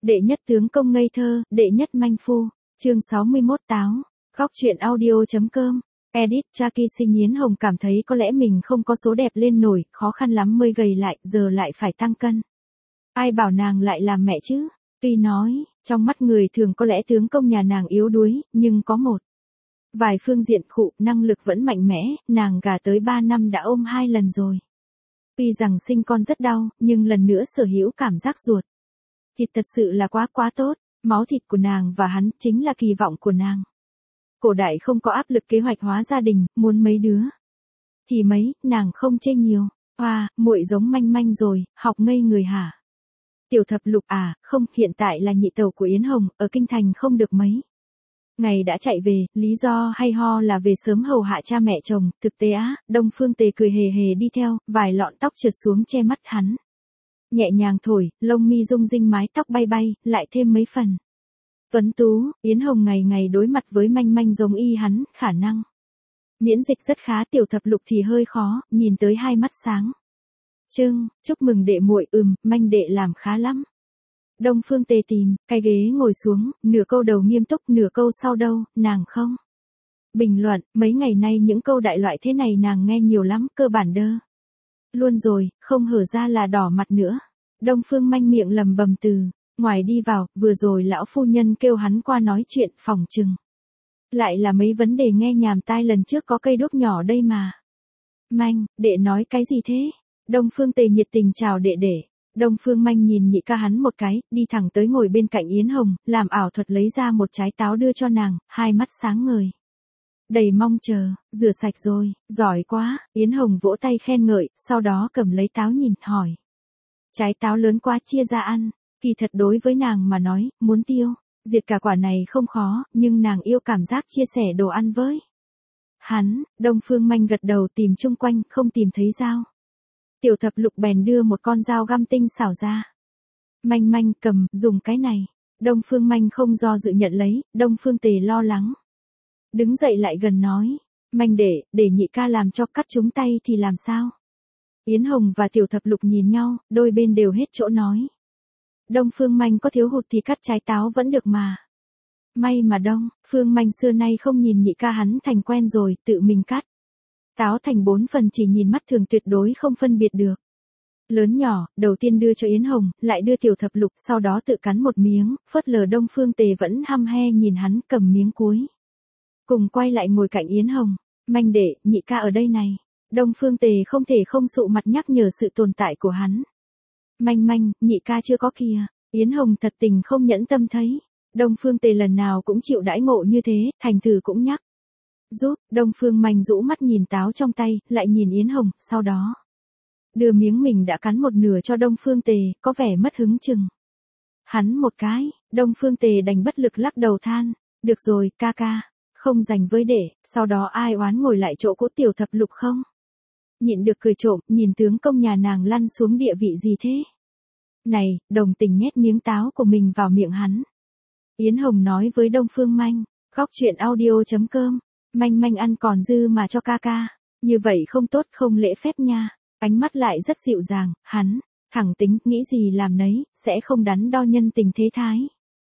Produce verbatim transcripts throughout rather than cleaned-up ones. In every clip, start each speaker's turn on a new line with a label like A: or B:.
A: Đệ nhất tướng công ngây thơ, đệ nhất manh phu. Chương sáu mươi mốt Táo. Góc truyện audio.com. Edit Jackie Sinh Yến Hồng cảm thấy có lẽ mình không có số đẹp lên nổi, khó khăn lắm mới gầy lại, giờ lại phải tăng cân. Ai bảo nàng lại làm mẹ chứ? Tuy nói, trong mắt người thường có lẽ tướng công nhà nàng yếu đuối, nhưng có một vài phương diện khụ, năng lực vẫn mạnh mẽ, nàng gả tới ba năm đã ôm hai lần rồi. Tuy rằng sinh con rất đau, nhưng lần nữa sở hữu cảm giác ruột thịt thật sự là quá quá tốt, máu thịt của nàng và hắn chính là kỳ vọng của nàng. Cổ đại không có áp lực kế hoạch hóa gia đình, muốn mấy đứa thì mấy, nàng không chê nhiều. Hoa, muội giống manh manh rồi, học ngây người hả? Tiểu thập lục à, không, hiện tại là nhị tẩu của Yến Hồng, ở kinh thành không được mấy ngày đã chạy về, lý do hay ho là về sớm hầu hạ cha mẹ chồng, thực tế á, Đông Phương Tề cười hề hề đi theo, vài lọn tóc trượt xuống che mắt hắn. Nhẹ nhàng thổi, lông mi rung rinh mái tóc bay bay, lại thêm mấy phần tuấn tú. Yến Hồng ngày ngày đối mặt với manh manh giống y hắn, khả năng miễn dịch rất khá, tiểu thập lục thì hơi khó, nhìn tới hai mắt sáng trưng, chúc mừng đệ muội, ừm, manh đệ làm khá lắm. Đông Phương Tề tìm cái ghế ngồi xuống, nửa câu đầu nghiêm túc, nửa câu sau đâu, nàng không bình luận, mấy ngày nay những câu đại loại thế này nàng nghe nhiều lắm, cơ bản đơ luôn rồi, không hở ra là đỏ mặt nữa. Đông Phương manh miệng lầm bầm từ ngoài đi vào, vừa rồi lão phu nhân kêu hắn qua nói chuyện, phòng chừng lại là mấy vấn đề nghe nhàm tai, lần trước có cây đuốc nhỏ đây mà. Manh, đệ nói cái gì thế? Đông Phương Tề nhiệt tình chào đệ đệ. Đông Phương manh nhìn nhị ca hắn một cái, đi thẳng tới ngồi bên cạnh Yến Hồng, làm ảo thuật lấy ra một trái táo đưa cho nàng, hai mắt sáng ngời đầy mong chờ. Rửa sạch rồi, giỏi quá. Yến Hồng vỗ tay khen ngợi, sau đó cầm lấy táo nhìn, hỏi. Trái táo lớn quá chia ra ăn, kỳ thật đối với nàng mà nói, muốn tiêu diệt cả quả này không khó, nhưng nàng yêu cảm giác chia sẻ đồ ăn với hắn. Đông Phương manh gật đầu, tìm chung quanh, không tìm thấy dao. Tiểu thập lục bèn đưa một con dao găm tinh xảo ra. Manh manh cầm, dùng cái này. Đông Phương manh không do dự nhận lấy, Đông Phương Tề lo lắng đứng dậy lại gần nói. Manh để, để nhị ca làm cho, cắt chúng tay thì làm sao? Yến Hồng và tiểu thập lục nhìn nhau, đôi bên đều hết chỗ nói. Đông Phương manh có thiếu hụt thì cắt trái táo vẫn được mà. May mà Đông Phương manh xưa nay không nhìn nhị ca hắn thành quen rồi, tự mình cắt táo thành bốn phần, chỉ nhìn mắt thường tuyệt đối không phân biệt được lớn nhỏ, đầu tiên đưa cho Yến Hồng, lại đưa tiểu thập lục, sau đó tự cắn một miếng, phớt lờ Đông Phương Tề vẫn hăm he nhìn hắn, cầm miếng cuối cùng quay lại ngồi cạnh Yến Hồng. Manh đệ, nhị ca ở đây này. Đông Phương Tề không thể không sụ mặt nhắc nhở sự tồn tại của hắn. Manh manh, nhị ca chưa có kìa. Yến Hồng thật tình không nhẫn tâm thấy Đông Phương Tề lần nào cũng chịu đãi ngộ như thế, thành thử cũng nhắc giúp. Đông Phương manh rũ mắt nhìn táo trong tay, lại nhìn Yến Hồng, sau đó đưa miếng mình đã cắn một nửa cho Đông Phương Tề, có vẻ mất hứng chừng hắn một cái. Đông Phương Tề đành bất lực lắc đầu than. Được rồi, ca ca, không dành với đệ. Sau đó ai oán ngồi lại chỗ cũ, tiểu thập lục không nhịn được cười trộm, nhìn tướng công nhà nàng lăn xuống địa vị gì thế này, đồng tình nhét miếng táo của mình vào miệng hắn. Yến Hồng nói với Đông Phương manh. Góc truyện audio.com. Manh manh ăn còn dư mà cho ca ca, như vậy không tốt, không lễ phép nha. Ánh mắt lại rất dịu dàng, hắn thẳng tính, nghĩ gì làm nấy, sẽ không đắn đo nhân tình thế thái.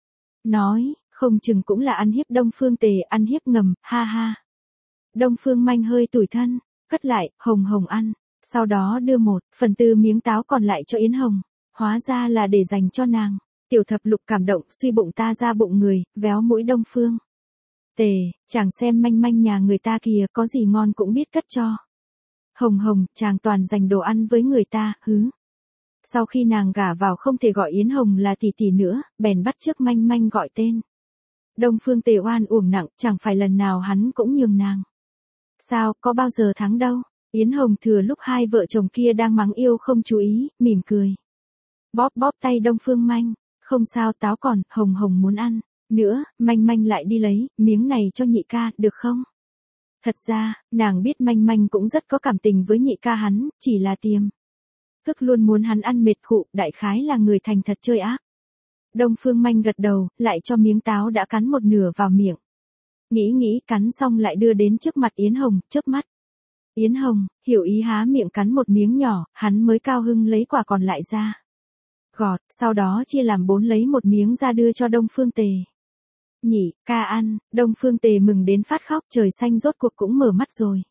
A: Nói, không chừng cũng là ăn hiếp Đông Phương Tề, ăn hiếp ngầm, ha ha. Đông Phương manh hơi tủi thân, cất lại, Hồng Hồng ăn, sau đó đưa một phần tư miếng táo còn lại cho Yến Hồng, hóa ra là để dành cho nàng. Tiểu thập lục cảm động, suy bụng ta ra bụng người, véo mũi Đông Phương Tề, chàng xem manh manh nhà người ta kìa, có gì ngon cũng biết cất cho Hồng Hồng, chàng toàn dành đồ ăn với người ta, hứ. Sau khi nàng gả vào không thể gọi Yến Hồng là tỷ tỷ nữa, bèn bắt chước manh manh gọi tên. Đông Phương Tề oan uổng nặng, chẳng phải lần nào hắn cũng nhường nàng. Sao, có bao giờ thắng đâu. Yến Hồng thừa lúc hai vợ chồng kia đang mắng yêu không chú ý, mỉm cười. Bóp bóp tay Đông Phương manh. Không sao, táo còn, Hồng Hồng muốn ăn nữa. Manh manh lại đi lấy, miếng này cho nhị ca, được không? Thật ra, nàng biết manh manh cũng rất có cảm tình với nhị ca hắn, chỉ là tiềm thức luôn muốn hắn ăn mệt khụ, đại khái là người thành thật chơi ác. Đông Phương manh gật đầu, lại cho miếng táo đã cắn một nửa vào miệng. Nghĩ nghĩ, cắn xong lại đưa đến trước mặt Yến Hồng, chớp mắt. Yến Hồng, hiểu ý há miệng cắn một miếng nhỏ, hắn mới cao hưng lấy quả còn lại ra. Gọt, sau đó chia làm bốn lấy một miếng ra đưa cho Đông Phương Tề. Nhị, ca ăn, Đông Phương Tề mừng đến phát khóc, trời xanh rốt cuộc cũng mở mắt rồi.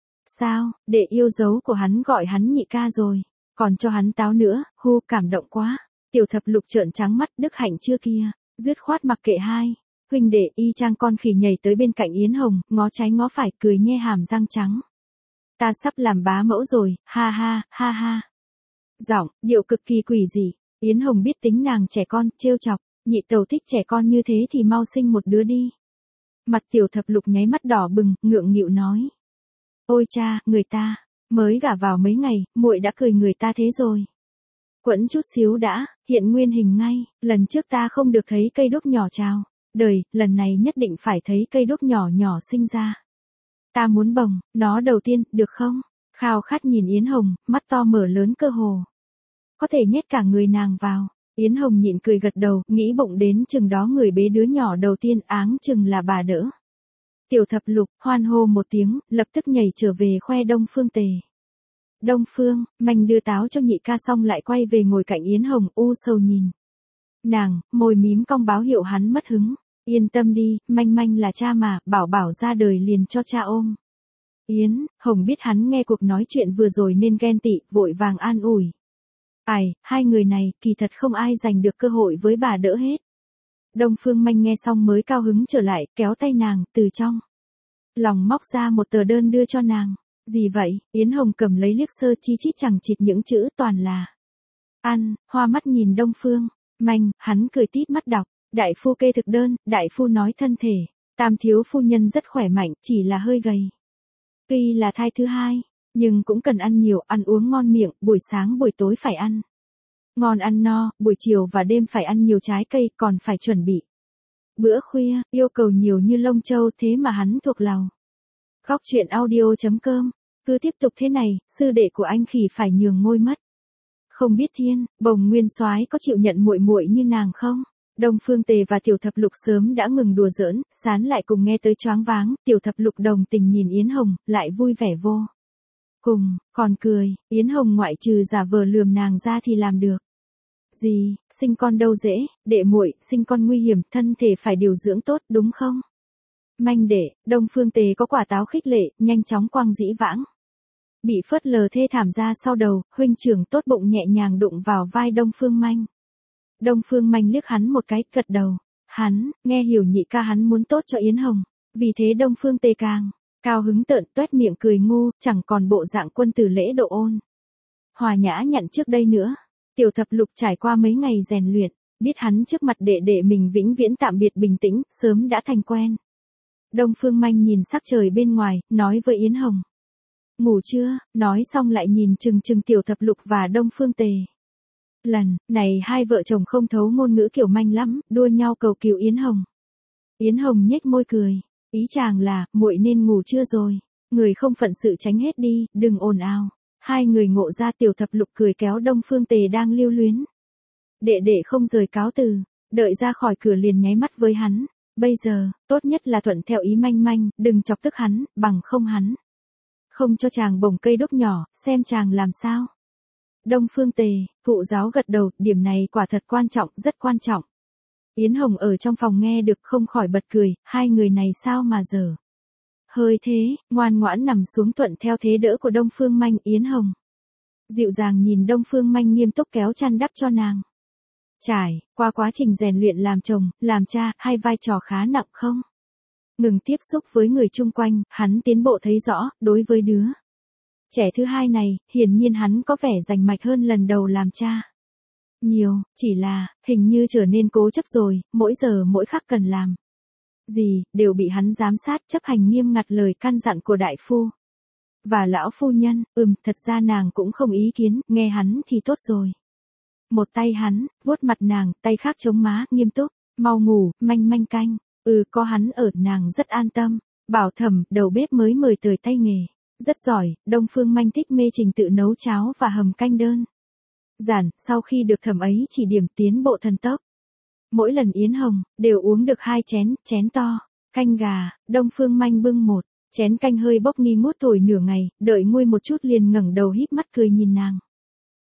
A: Sao, đệ yêu dấu của hắn gọi hắn nhị ca rồi, còn cho hắn táo nữa, hu cảm động quá. Tiểu thập lục trợn trắng mắt, đức hạnh chưa kia, dứt khoát mặc kệ hai. Huynh đệ y chang con khỉ nhảy tới bên cạnh Yến Hồng, ngó trái ngó phải cười nhe hàm răng trắng. Ta sắp làm bá mẫu rồi, ha ha, ha ha. Giọng, điệu cực kỳ quỷ dị, Yến Hồng biết tính nàng trẻ con, trêu chọc, nhị tẩu thích trẻ con như thế thì mau sinh một đứa đi. Mặt tiểu thập lục nháy mắt đỏ bừng, ngượng nghịu nói. Ôi cha, người ta, mới gả vào mấy ngày, muội đã cười người ta thế rồi. Quẫn chút xíu đã, hiện nguyên hình ngay, lần trước ta không được thấy cây đúc nhỏ chào. Đời, lần này nhất định phải thấy cây đúc nhỏ nhỏ sinh ra. Ta muốn bồng, nó đầu tiên, được không? Khao khát nhìn Yến Hồng, mắt to mở lớn cơ hồ. Có thể nhét cả người nàng vào. Yến Hồng nhịn cười gật đầu, nghĩ bụng đến chừng đó người bế đứa nhỏ đầu tiên áng chừng là bà đỡ. Tiểu thập lục, hoan hô một tiếng, lập tức nhảy trở về khoe Đông Phương Tề. Đông Phương, manh đưa táo cho nhị ca xong lại quay về ngồi cạnh Yến Hồng, u sầu nhìn. Nàng, môi mím cong báo hiệu hắn mất hứng. Yên tâm đi, manh manh là cha mà, bảo bảo ra đời liền cho cha ôm. Yến, Hồng biết hắn nghe cuộc nói chuyện vừa rồi nên ghen tị, vội vàng an ủi. Ai, hai người này, kỳ thật không ai giành được cơ hội với bà đỡ hết. Đông Phương Manh nghe xong mới cao hứng trở lại, kéo tay nàng, từ trong lòng móc ra một tờ đơn đưa cho nàng. Gì vậy? Yến Hồng cầm lấy liếc sơ chi chít chẳng chịt những chữ toàn là ăn, hoa mắt nhìn Đông Phương Manh, hắn cười tít mắt đọc. Đại phu kê thực đơn, đại phu nói thân thể, tam thiếu phu nhân rất khỏe mạnh, chỉ là hơi gầy. Tuy là thai thứ hai, nhưng cũng cần ăn nhiều, ăn uống ngon miệng, buổi sáng buổi tối phải ăn ngon ăn no, buổi chiều và đêm phải ăn nhiều trái cây, còn phải chuẩn bị bữa khuya, yêu cầu nhiều như lông châu, thế mà hắn thuộc lòng. Góc truyện audio chấm com, cứ tiếp tục thế này, sư đệ của anh khỉ phải nhường ngôi mất. Không biết thiên, bồng nguyên soái có chịu nhận muội muội như nàng không? Đông Phương Tề và Tiểu Thập Lục sớm đã ngừng đùa giỡn, sán lại cùng nghe tới choáng váng, Tiểu Thập Lục đồng tình nhìn Yến Hồng, lại vui vẻ vô cùng, còn cười, Yến Hồng ngoại trừ giả vờ lườm nàng ra thì làm được gì, sinh con đâu dễ, đệ muội, sinh con nguy hiểm, thân thể phải điều dưỡng tốt, đúng không? Manh đệ, Đông Phương Tề có quả táo khích lệ, nhanh chóng quăng dĩ vãng. Bị phớt lờ thê thảm ra sau đầu, huynh trưởng tốt bụng nhẹ nhàng đụng vào vai Đông Phương Manh. Đông Phương Manh liếc hắn một cái, gật đầu. Hắn, nghe hiểu nhị ca hắn muốn tốt cho Yến Hồng. Vì thế Đông Phương Tề càng cao hứng tợn toét miệng cười ngu, chẳng còn bộ dạng quân tử lễ độ ôn hòa nhã nhặn trước đây nữa. Tiểu Thập Lục trải qua mấy ngày rèn luyện, biết hắn trước mặt đệ đệ mình vĩnh viễn tạm biệt bình tĩnh, sớm đã thành quen. Đông Phương Manh nhìn sắc trời bên ngoài, nói với Yến Hồng. Ngủ chưa? Nói xong lại nhìn chừng chừng Tiểu Thập Lục và Đông Phương Tề. Lần này hai vợ chồng không thấu ngôn ngữ kiểu manh lắm, đua nhau cầu cứu Yến Hồng. Yến Hồng nhếch môi cười, ý chàng là, muội nên ngủ chưa rồi, người không phận sự tránh hết đi, đừng ồn ào. Hai người ngộ ra. Tiểu Thập Lục cười kéo Đông Phương Tề đang lưu luyến. Đệ đệ không rời cáo từ, đợi ra khỏi cửa liền nháy mắt với hắn. Bây giờ, tốt nhất là thuận theo ý manh manh, đừng chọc tức hắn, bằng không hắn không cho chàng bồng cây đúc nhỏ, xem chàng làm sao. Đông Phương Tề, thụ giáo gật đầu, điểm này quả thật quan trọng, rất quan trọng. Yến Hồng ở trong phòng nghe được không khỏi bật cười, hai người này sao mà dở hơi thế, ngoan ngoãn nằm xuống thuận theo thế đỡ của Đông Phương Manh. Yến Hồng dịu dàng nhìn Đông Phương Manh nghiêm túc kéo chăn đắp cho nàng. Trải qua quá trình rèn luyện làm chồng, làm cha, hai vai trò khá nặng không? Ngừng tiếp xúc với người chung quanh, hắn tiến bộ thấy rõ, đối với đứa trẻ thứ hai này, hiển nhiên hắn có vẻ rành mạch hơn lần đầu làm cha. Nhiều, chỉ là, hình như trở nên cố chấp rồi, mỗi giờ mỗi khắc cần làm gì, đều bị hắn giám sát, chấp hành nghiêm ngặt lời căn dặn của đại phu và lão phu nhân. Ừm, thật ra nàng cũng không ý kiến, nghe hắn thì tốt rồi. Một tay hắn, vuốt mặt nàng, tay khác chống má, nghiêm túc, mau ngủ, manh manh canh. Ừ, có hắn ở, nàng rất an tâm. Bảo Thẩm, đầu bếp mới mời tới tay nghề rất giỏi, Đông Phương Manh thích mê trình tự nấu cháo và hầm canh đơn giản, sau khi được Thẩm ấy chỉ điểm tiến bộ thần tốc. Mỗi lần Yến Hồng đều uống được hai chén, chén to canh gà, Đông Phương Manh bưng một chén canh hơi bốc nghi ngút thổi nửa ngày, đợi nguôi một chút liền ngẩng đầu híp mắt cười nhìn nàng.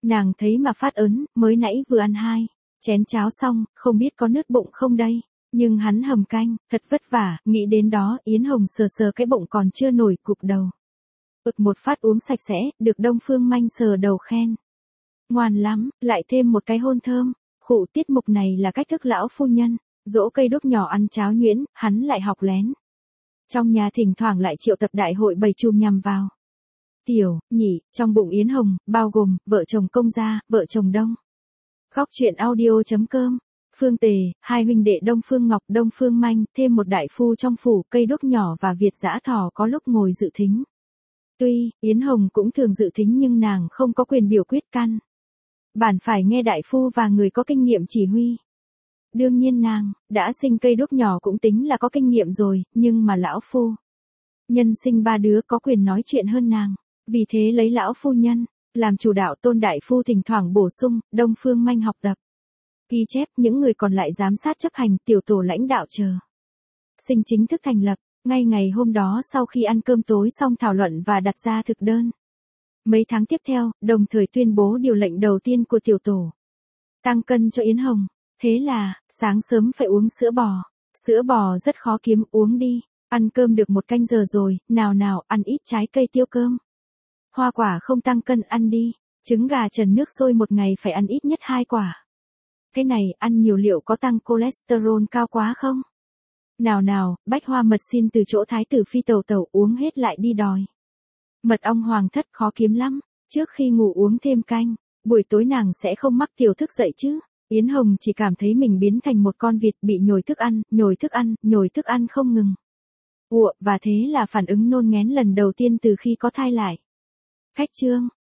A: Nàng thấy mà phát ớn, mới nãy vừa ăn hai chén cháo xong, không biết có nứt bụng không đây. Nhưng hắn hầm canh, thật vất vả, nghĩ đến đó, Yến Hồng sờ sờ cái bụng còn chưa nổi cục đầu. Ực một phát uống sạch sẽ, được Đông Phương Manh sờ đầu khen. Ngoan lắm, lại thêm một cái hôn thơm. Khụ tiết mục này là cách thức lão phu nhân, dỗ cây đúc nhỏ ăn cháo nhuyễn, hắn lại học lén. Trong nhà thỉnh thoảng lại triệu tập đại hội bày chùm nhằm vào. Tiểu, nhị, trong bụng Yến Hồng, bao gồm, vợ chồng Công Gia, vợ chồng Đông. Khóc chuyện audio.com, Phương Tề, hai huynh đệ Đông Phương Ngọc, Đông Phương Manh, thêm một đại phu trong phủ, cây đúc nhỏ và Việt Dã Thỏ có lúc ngồi dự thính. Tuy, Yến Hồng cũng thường dự thính nhưng nàng không có quyền biểu quyết căn. Bản phải nghe đại phu và người có kinh nghiệm chỉ huy. Đương nhiên nàng, đã sinh cây đúc nhỏ cũng tính là có kinh nghiệm rồi, nhưng mà lão phu nhân sinh ba đứa có quyền nói chuyện hơn nàng. Vì thế lấy lão phu nhân làm chủ đạo, Tôn đại phu thỉnh thoảng bổ sung, Đông Phương Manh học tập. Ghi chép, những người còn lại giám sát chấp hành, tiểu tổ lãnh đạo chờ. Sinh chính thức thành lập, ngay ngày hôm đó sau khi ăn cơm tối xong thảo luận và đặt ra thực đơn. Mấy tháng tiếp theo, đồng thời tuyên bố điều lệnh đầu tiên của tiểu tổ. Tăng cân cho Yến Hồng. Thế là, sáng sớm phải uống sữa bò. Sữa bò rất khó kiếm, uống đi. Ăn cơm được một canh giờ rồi, nào nào, ăn ít trái cây tiêu cơm. Hoa quả không tăng cân, ăn đi. Trứng gà trần nước sôi một ngày phải ăn ít nhất hai quả. Cái này, ăn nhiều liệu có tăng cholesterol cao quá không? Nào nào, bách hoa mật xin từ chỗ thái tử phi tẩu tẩu, uống hết lại đi đòi. Mật ong hoàng thất khó kiếm lắm, trước khi ngủ uống thêm canh, buổi tối nàng sẽ không mắc tiểu thức dậy chứ. Yến Hồng chỉ cảm thấy mình biến thành một con vịt bị nhồi thức ăn, nhồi thức ăn, nhồi thức ăn không ngừng. Ủa, và thế là phản ứng nôn nghén lần đầu tiên từ khi có thai lại. Khách trương.